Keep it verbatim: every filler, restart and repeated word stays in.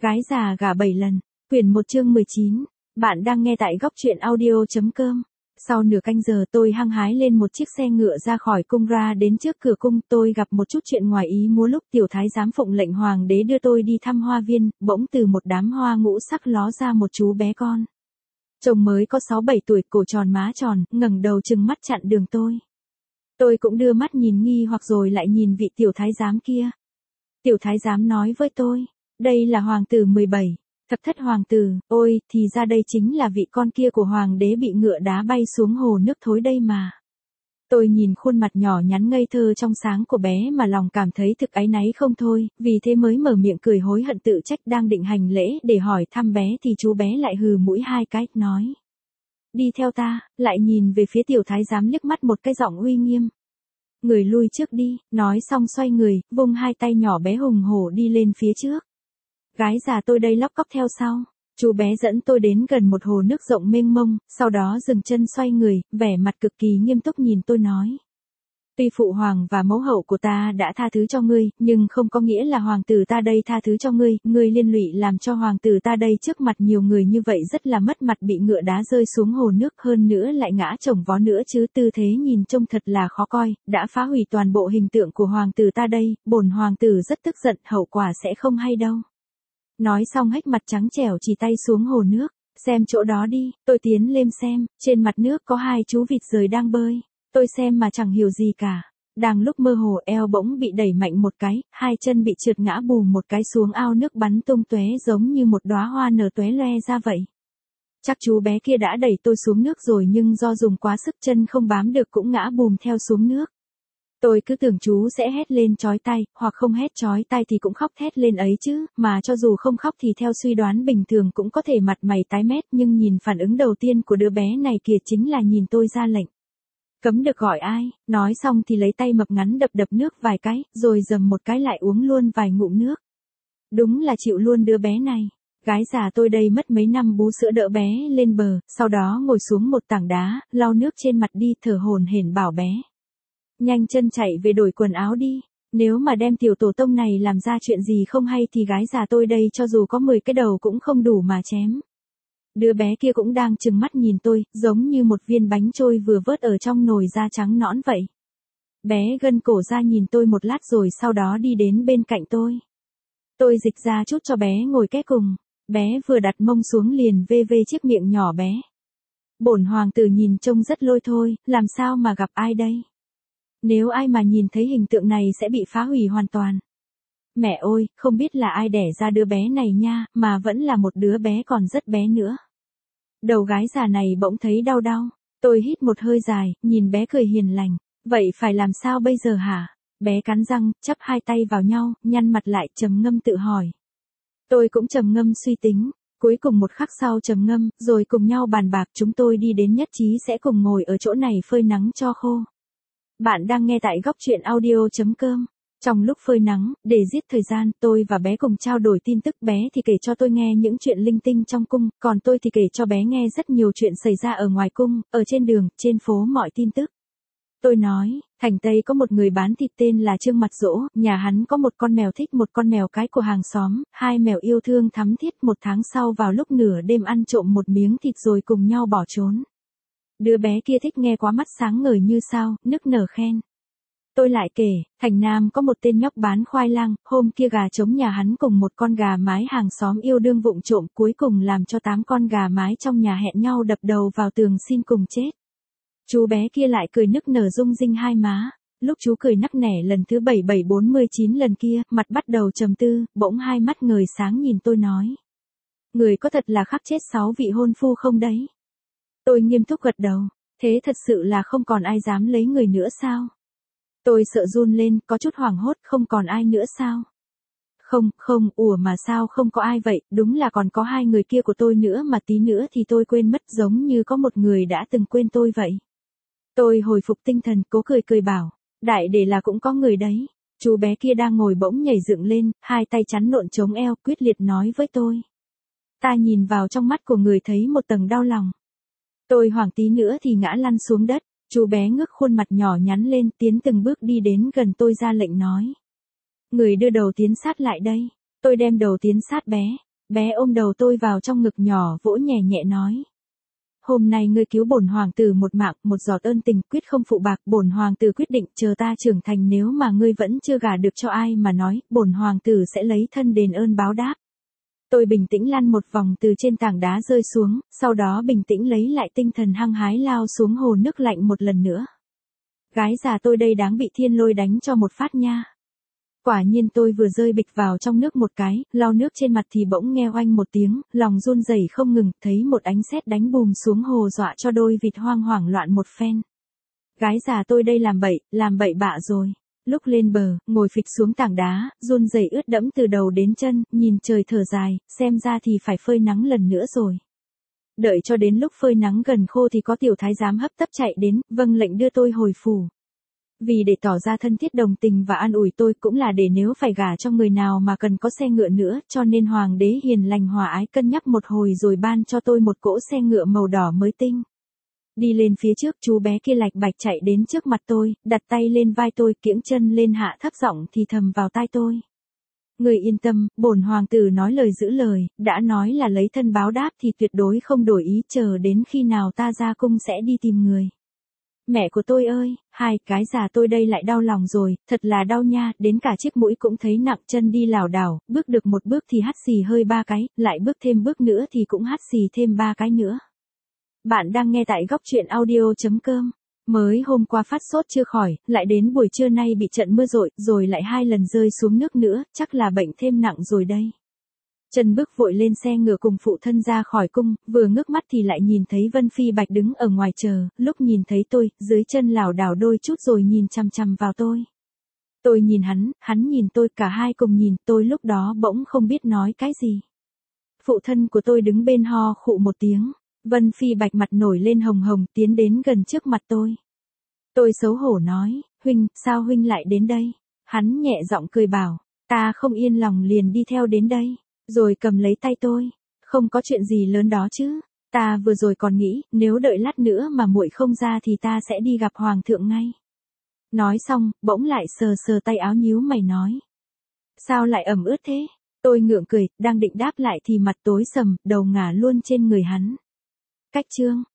Gái già gả bảy lần, quyển một chương mười chín. Bạn đang nghe tại góc truyện audio.com. Sau nửa canh giờ tôi hăng hái lên một chiếc xe ngựa ra khỏi cung ra đến trước cửa cung. Tôi gặp một chút chuyện ngoài ý muốn lúc tiểu thái giám phụng lệnh hoàng đế đưa tôi đi thăm hoa viên, bỗng từ một đám hoa ngũ sắc ló ra một chú bé con. Trông mới có sáu bảy tuổi, cổ tròn má tròn, ngẩng đầu trừng mắt chặn đường tôi. Tôi cũng đưa mắt nhìn nghi hoặc rồi lại nhìn vị tiểu thái giám kia. Tiểu thái giám nói với tôi, đây là hoàng tử mười bảy. Thập thất hoàng tử, ôi, thì ra đây chính là vị con kia của hoàng đế bị ngựa đá bay xuống hồ nước thối đây mà. Tôi nhìn khuôn mặt nhỏ nhắn ngây thơ trong sáng của bé mà lòng cảm thấy thực áy náy không thôi, vì thế mới mở miệng cười hối hận tự trách. Đang định hành lễ để hỏi thăm bé thì chú bé lại hừ mũi hai cái, nói. Đi theo ta, lại nhìn về phía tiểu thái giám liếc mắt một cái giọng uy nghiêm. Người lui trước đi, nói xong xoay người, vung hai tay nhỏ bé hùng hổ đi lên phía trước. Gái già tôi đây lóc cóc theo sau. Chú bé dẫn tôi đến gần một hồ nước rộng mênh mông, sau đó dừng chân xoay người, vẻ mặt cực kỳ nghiêm túc nhìn tôi nói. Tuy phụ hoàng và mẫu hậu của ta đã tha thứ cho ngươi, nhưng không có nghĩa là hoàng tử ta đây tha thứ cho ngươi. Ngươi liên lụy làm cho hoàng tử ta đây trước mặt nhiều người như vậy rất là mất mặt, bị ngựa đá rơi xuống hồ nước, hơn nữa lại ngã chồng vó nữa chứ, tư thế nhìn trông thật là khó coi, đã phá hủy toàn bộ hình tượng của hoàng tử ta đây. Bổn hoàng tử rất tức giận, hậu quả sẽ không hay đâu. Nói xong hếch mặt trắng trẻo chỉ tay xuống hồ nước, xem chỗ đó đi. Tôi tiến lên xem, trên mặt nước có hai chú vịt rời đang bơi. Tôi xem mà chẳng hiểu gì cả. Đang lúc mơ hồ eo bỗng bị đẩy mạnh một cái, hai chân bị trượt ngã bùm một cái xuống ao nước bắn tung tóe giống như một đóa hoa nở tóe loe ra vậy. Chắc chú bé kia đã đẩy tôi xuống nước rồi, nhưng do dùng quá sức chân không bám được cũng ngã bùm theo xuống nước. Tôi cứ tưởng chú sẽ hét lên chói tai, hoặc không hét chói tai thì cũng khóc thét lên ấy chứ, mà cho dù không khóc thì theo suy đoán bình thường cũng có thể mặt mày tái mét, nhưng nhìn phản ứng đầu tiên của đứa bé này kìa chính là nhìn tôi ra lệnh. Cấm được gọi ai, nói xong thì lấy tay mập ngắn đập đập nước vài cái, rồi dầm một cái lại uống luôn vài ngụm nước. Đúng là chịu luôn đứa bé này. Gái già tôi đây mất mấy năm bú sữa đỡ bé lên bờ, sau đó ngồi xuống một tảng đá, lau nước trên mặt đi, thở hổn hển bảo bé. Nhanh chân chạy về đổi quần áo đi, nếu mà đem tiểu tổ tông này làm ra chuyện gì không hay thì gái già tôi đây cho dù có mười cái đầu cũng không đủ mà chém. Đứa bé kia cũng đang trừng mắt nhìn tôi, giống như một viên bánh trôi vừa vớt ở trong nồi da trắng nõn vậy. Bé gân cổ ra nhìn tôi một lát rồi sau đó đi đến bên cạnh tôi. Tôi dịch ra chút cho bé ngồi kế cùng, bé vừa đặt mông xuống liền vê vê chiếc miệng nhỏ bé. Bổn hoàng tử nhìn trông rất lôi thôi, làm sao mà gặp ai đây? Nếu ai mà nhìn thấy hình tượng này sẽ bị phá hủy hoàn toàn. Mẹ ơi, không biết là ai đẻ ra đứa bé này nha, mà vẫn là một đứa bé còn rất bé nữa. Đầu gái già này bỗng thấy đau đau. Tôi hít một hơi dài, nhìn bé cười hiền lành. Vậy phải làm sao bây giờ hả? Bé cắn răng, chắp hai tay vào nhau, nhăn mặt lại, trầm ngâm tự hỏi. Tôi cũng trầm ngâm suy tính. Cuối cùng một khắc sau trầm ngâm, rồi cùng nhau bàn bạc, chúng tôi đi đến nhất trí sẽ cùng ngồi ở chỗ này phơi nắng cho khô. Bạn đang nghe tại góc truyện audio.com. Trong lúc phơi nắng, để giết thời gian, tôi và bé cùng trao đổi tin tức. Bé thì kể cho tôi nghe những chuyện linh tinh trong cung, còn tôi thì kể cho bé nghe rất nhiều chuyện xảy ra ở ngoài cung, ở trên đường, trên phố, mọi tin tức. Tôi nói, thành Tây có một người bán thịt tên là Trương Mặt Dỗ, nhà hắn có một con mèo thích một con mèo cái của hàng xóm, hai mèo yêu thương thắm thiết. Một tháng sau vào lúc nửa đêm ăn trộm một miếng thịt rồi cùng nhau bỏ trốn. Đứa bé kia thích nghe quá, mắt sáng ngời như sao, nức nở khen. Tôi lại kể, thành Nam có một tên nhóc bán khoai lang, hôm kia gà trống nhà hắn cùng một con gà mái hàng xóm yêu đương vụng trộm, cuối cùng làm cho tám con gà mái trong nhà hẹn nhau đập đầu vào tường xin cùng chết. Chú bé kia lại cười nức nở rung rinh hai má. Lúc chú cười nắc nẻ lần thứ bảy bảy bốn mươi chín lần kia, mặt bắt đầu trầm tư, bỗng hai mắt ngời sáng nhìn tôi nói. Người có thật là khắc chết sáu vị hôn phu không đấy? Tôi nghiêm túc gật đầu. Thế thật sự là không còn ai dám lấy người nữa sao? Tôi sợ run lên, có chút hoảng hốt, không còn ai nữa sao? Không, không, ủa mà sao không có ai vậy, đúng là còn có hai người kia của tôi nữa mà tí nữa thì tôi quên mất, giống như có một người đã từng quên tôi vậy. Tôi hồi phục tinh thần, cố cười cười bảo, đại để là cũng có người đấy. Chú bé kia đang ngồi bỗng nhảy dựng lên, hai tay chắn nộn chống eo, quyết liệt nói với tôi. Ta nhìn vào trong mắt của người thấy một tầng đau lòng. Tôi hoảng tí nữa thì ngã lăn xuống đất. Chú bé ngước khuôn mặt nhỏ nhắn lên, tiến từng bước đi đến gần tôi ra lệnh nói. Người đưa đầu tiến sát lại đây. Tôi đem đầu tiến sát bé. bé ôm đầu tôi vào trong ngực nhỏ vỗ nhẹ nhẹ nói. Hôm nay ngươi cứu bổn hoàng tử một mạng, một giọt ơn tình quyết không phụ bạc, bổn hoàng tử quyết định chờ ta trưởng thành nếu mà ngươi vẫn chưa gả được cho ai mà nói, bổn hoàng tử sẽ lấy thân đền ơn báo đáp. Tôi bình tĩnh lăn một vòng từ trên tảng đá rơi xuống, sau đó bình tĩnh lấy lại tinh thần hăng hái lao xuống hồ nước lạnh một lần nữa. Gái già tôi đây đáng bị thiên lôi đánh cho một phát nha. Quả nhiên tôi vừa rơi bịch vào trong nước một cái, lau nước trên mặt thì bỗng nghe oanh một tiếng, lòng run rẩy không ngừng, thấy một ánh sét đánh bùm xuống hồ dọa cho đôi vịt hoang hoảng loạn một phen. Gái già tôi đây làm bậy, làm bậy bạ rồi. Lúc lên bờ, ngồi phịch xuống tảng đá, run rẩy ướt đẫm từ đầu đến chân, nhìn trời thở dài, xem ra thì phải phơi nắng lần nữa rồi. Đợi cho đến lúc phơi nắng gần khô thì có tiểu thái giám hấp tấp chạy đến, vâng lệnh đưa tôi hồi phủ. Vì để tỏ ra thân thiết đồng tình và an ủi tôi cũng là để nếu phải gả cho người nào mà cần có xe ngựa nữa, cho nên hoàng đế hiền lành hòa ái cân nhắc một hồi rồi ban cho tôi một cỗ xe ngựa màu đỏ mới tinh. Đi lên phía trước, chú bé kia lạch bạch chạy đến trước mặt tôi, đặt tay lên vai tôi, kiễng chân lên hạ thấp giọng thì thầm vào tai tôi. Người yên tâm, bổn hoàng tử nói lời giữ lời, đã nói là lấy thân báo đáp thì tuyệt đối không đổi ý, chờ đến khi nào ta ra cung sẽ đi tìm người. Mẹ của tôi ơi, hai cái già tôi đây lại đau lòng rồi, thật là đau nha, đến cả chiếc mũi cũng thấy nặng, chân đi lảo đảo, bước được một bước thì hắt xì hơi ba cái, lại bước thêm bước nữa thì cũng hắt xì thêm ba cái nữa. Bạn đang nghe tại góc truyện audio chấm com. Mới hôm qua phát sốt chưa khỏi, lại đến buổi trưa nay bị trận mưa rội, rồi lại hai lần rơi xuống nước nữa, chắc là bệnh thêm nặng rồi đây. Trần bước vội lên xe ngựa cùng phụ thân ra khỏi cung, vừa ngước mắt thì lại nhìn thấy Vân Phi Bạch đứng ở ngoài chờ, lúc nhìn thấy tôi, dưới chân lảo đảo đôi chút rồi nhìn chằm chằm vào tôi. Tôi nhìn hắn, hắn nhìn tôi, cả hai cùng nhìn, tôi lúc đó bỗng không biết nói cái gì. Phụ thân của tôi đứng bên ho khụ một tiếng, Vân Phi Bạch mặt nổi lên hồng hồng tiến đến gần trước mặt tôi. Tôi xấu hổ nói, huynh, sao huynh lại đến đây? Hắn nhẹ giọng cười bảo, ta không yên lòng liền đi theo đến đây. Rồi cầm lấy tay tôi, không có chuyện gì lớn đó chứ, ta vừa rồi còn nghĩ, nếu đợi lát nữa mà muội không ra thì ta sẽ đi gặp hoàng thượng ngay. Nói xong, bỗng lại sờ sờ tay áo nhíu mày nói. Sao lại ẩm ướt thế? Tôi ngượng cười, đang định đáp lại thì mặt tối sầm, đầu ngả luôn trên người hắn. Cách chương.